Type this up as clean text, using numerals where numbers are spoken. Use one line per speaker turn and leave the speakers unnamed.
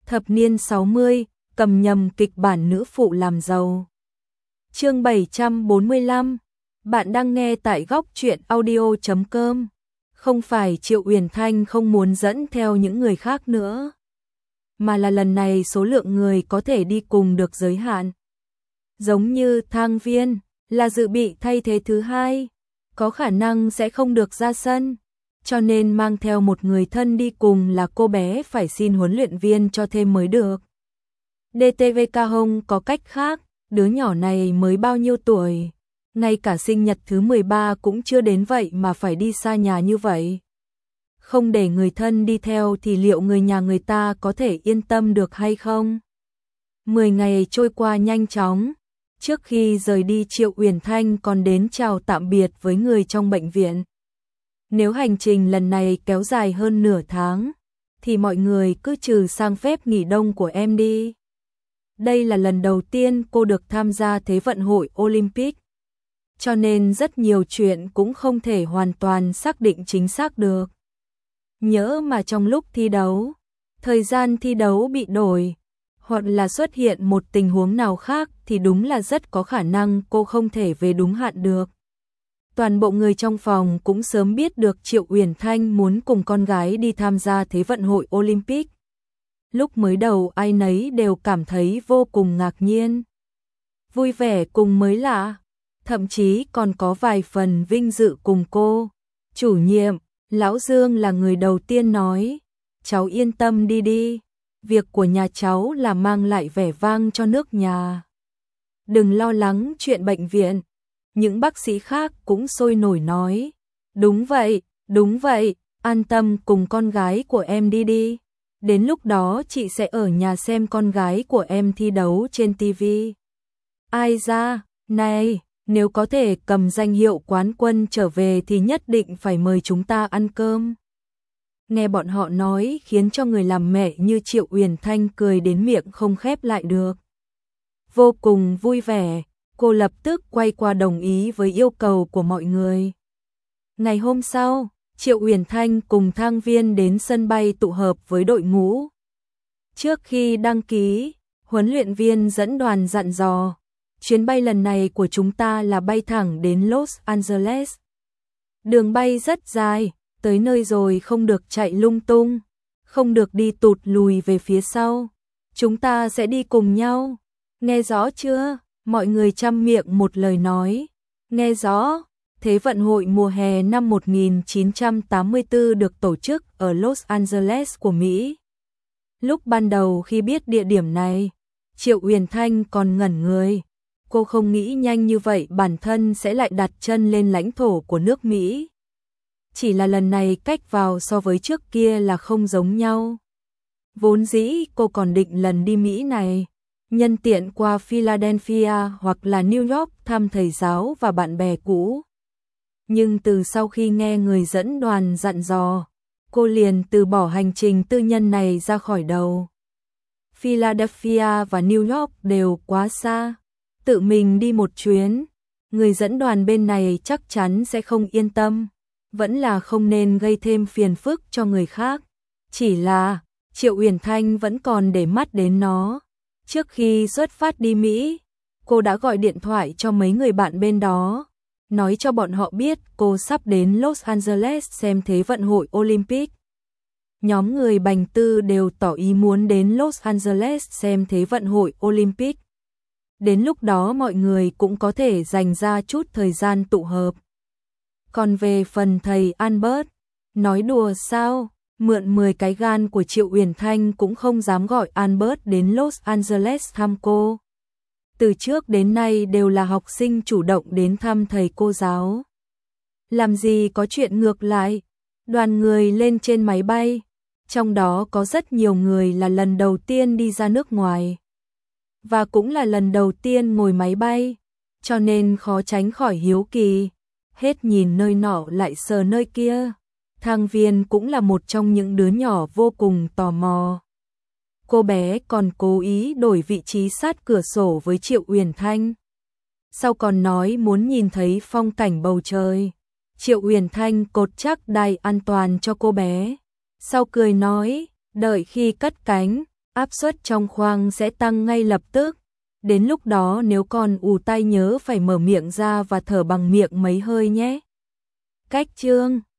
Thập niên 60, cầm nhầm kịch bản nữ phụ làm giàu. Chương 745. Bạn đang nghe tại góc truyện audio.com. Không phải Triệu Uyển Thanh không muốn dẫn theo những người khác nữa, mà là lần này số lượng người có thể đi cùng được giới hạn. Giống như Thang Viên là dự bị thay thế thứ hai, có khả năng sẽ không được ra sân, cho nên mang theo một người thân đi cùng là cô bé phải xin huấn luyện viên cho thêm mới được. DTVK không có cách khác, đứa nhỏ này mới bao nhiêu tuổi, ngay cả sinh nhật thứ 13 cũng chưa đến vậy mà phải đi xa nhà như vậy. Không để người thân đi theo thì liệu người nhà người ta có thể yên tâm được hay không? 10 ngày trôi qua nhanh chóng, trước khi rời đi Triệu Uyển Thanh còn đến chào tạm biệt với người trong bệnh viện. Nếu hành trình lần này kéo dài hơn nửa tháng, thì mọi người cứ trừ sang phép nghỉ đông của em đi. Đây là lần đầu tiên cô được tham gia Thế vận hội Olympic, cho nên rất nhiều chuyện cũng không thể hoàn toàn xác định chính xác được. Nhỡ mà trong lúc thi đấu, thời gian thi đấu bị đổi, hoặc là xuất hiện một tình huống nào khác thì đúng là rất có khả năng cô không thể về đúng hạn được. Toàn bộ người trong phòng cũng sớm biết được Triệu Uyển Thanh muốn cùng con gái đi tham gia Thế vận hội Olympic. Lúc mới đầu ai nấy đều cảm thấy vô cùng ngạc nhiên, vui vẻ cùng mới lạ, thậm chí còn có vài phần vinh dự cùng cô. Chủ nhiệm, Lão Dương là người đầu tiên nói, cháu yên tâm đi đi, việc của nhà cháu là mang lại vẻ vang cho nước nhà. Đừng lo lắng chuyện bệnh viện. Những bác sĩ khác cũng sôi nổi nói, đúng vậy, an tâm cùng con gái của em đi đi. Đến lúc đó chị sẽ ở nhà xem con gái của em thi đấu trên TV. Ai ra, này, nếu có thể cầm danh hiệu quán quân trở về thì nhất định phải mời chúng ta ăn cơm. Nghe bọn họ nói khiến cho người làm mẹ như Triệu Uyển Thanh cười đến miệng không khép lại được. Vô cùng vui vẻ, cô lập tức quay qua đồng ý với yêu cầu của mọi người. Ngày hôm sau, Triệu Uyển Thanh cùng Thang Viên đến sân bay tụ hợp với đội ngũ. Trước khi đăng ký, huấn luyện viên dẫn đoàn dặn dò, chuyến bay lần này của chúng ta là bay thẳng đến Los Angeles. Đường bay rất dài, tới nơi rồi không được chạy lung tung, không được đi tụt lùi về phía sau. Chúng ta sẽ đi cùng nhau. Nghe rõ chưa? Mọi người chăm miệng một lời nói. Nghe rõ. Thế vận hội mùa hè năm 1984 được tổ chức ở Los Angeles của Mỹ. Lúc ban đầu khi biết địa điểm này, Triệu Uyển Thanh còn ngẩn người. Cô không nghĩ nhanh như vậy bản thân sẽ lại đặt chân lên lãnh thổ của nước Mỹ. Chỉ là lần này cách vào so với trước kia là không giống nhau. Vốn dĩ cô còn định lần đi Mỹ này, nhân tiện qua Philadelphia hoặc là New York thăm thầy giáo và bạn bè cũ. Nhưng từ sau khi nghe người dẫn đoàn dặn dò, cô liền từ bỏ hành trình tư nhân này ra khỏi đầu. Philadelphia và New York đều quá xa, tự mình đi một chuyến, người dẫn đoàn bên này chắc chắn sẽ không yên tâm, vẫn là không nên gây thêm phiền phức cho người khác. Chỉ là, Triệu Uyển Thanh vẫn còn để mắt đến nó. Trước khi xuất phát đi Mỹ, cô đã gọi điện thoại cho mấy người bạn bên đó, nói cho bọn họ biết cô sắp đến Los Angeles xem Thế vận hội Olympic. Nhóm người Bành Tư đều tỏ ý muốn đến Los Angeles xem Thế vận hội Olympic. Đến lúc đó mọi người cũng có thể dành ra chút thời gian tụ hợp. Còn về phần thầy Albert, nói đùa sao, mượn 10 cái gan của Triệu Uyển Thanh cũng không dám gọi Albert đến Los Angeles thăm cô. Từ trước đến nay đều là học sinh chủ động đến thăm thầy cô giáo. Làm gì có chuyện ngược lại, đoàn người lên trên máy bay, trong đó có rất nhiều người là lần đầu tiên đi ra nước ngoài. Và cũng là lần đầu tiên ngồi máy bay, cho nên khó tránh khỏi hiếu kỳ, hết nhìn nơi nọ lại sờ nơi kia. Thang Viên cũng là một trong những đứa nhỏ vô cùng tò mò. Cô bé còn cố ý đổi vị trí sát cửa sổ với Triệu Uyển Thanh. Sau còn nói muốn nhìn thấy phong cảnh bầu trời. Triệu Uyển Thanh cột chắc đai an toàn cho cô bé. Sau cười nói, đợi khi cất cánh, áp suất trong khoang sẽ tăng ngay lập tức. Đến lúc đó nếu còn ù tai nhớ phải mở miệng ra và thở bằng miệng mấy hơi nhé. Cách chương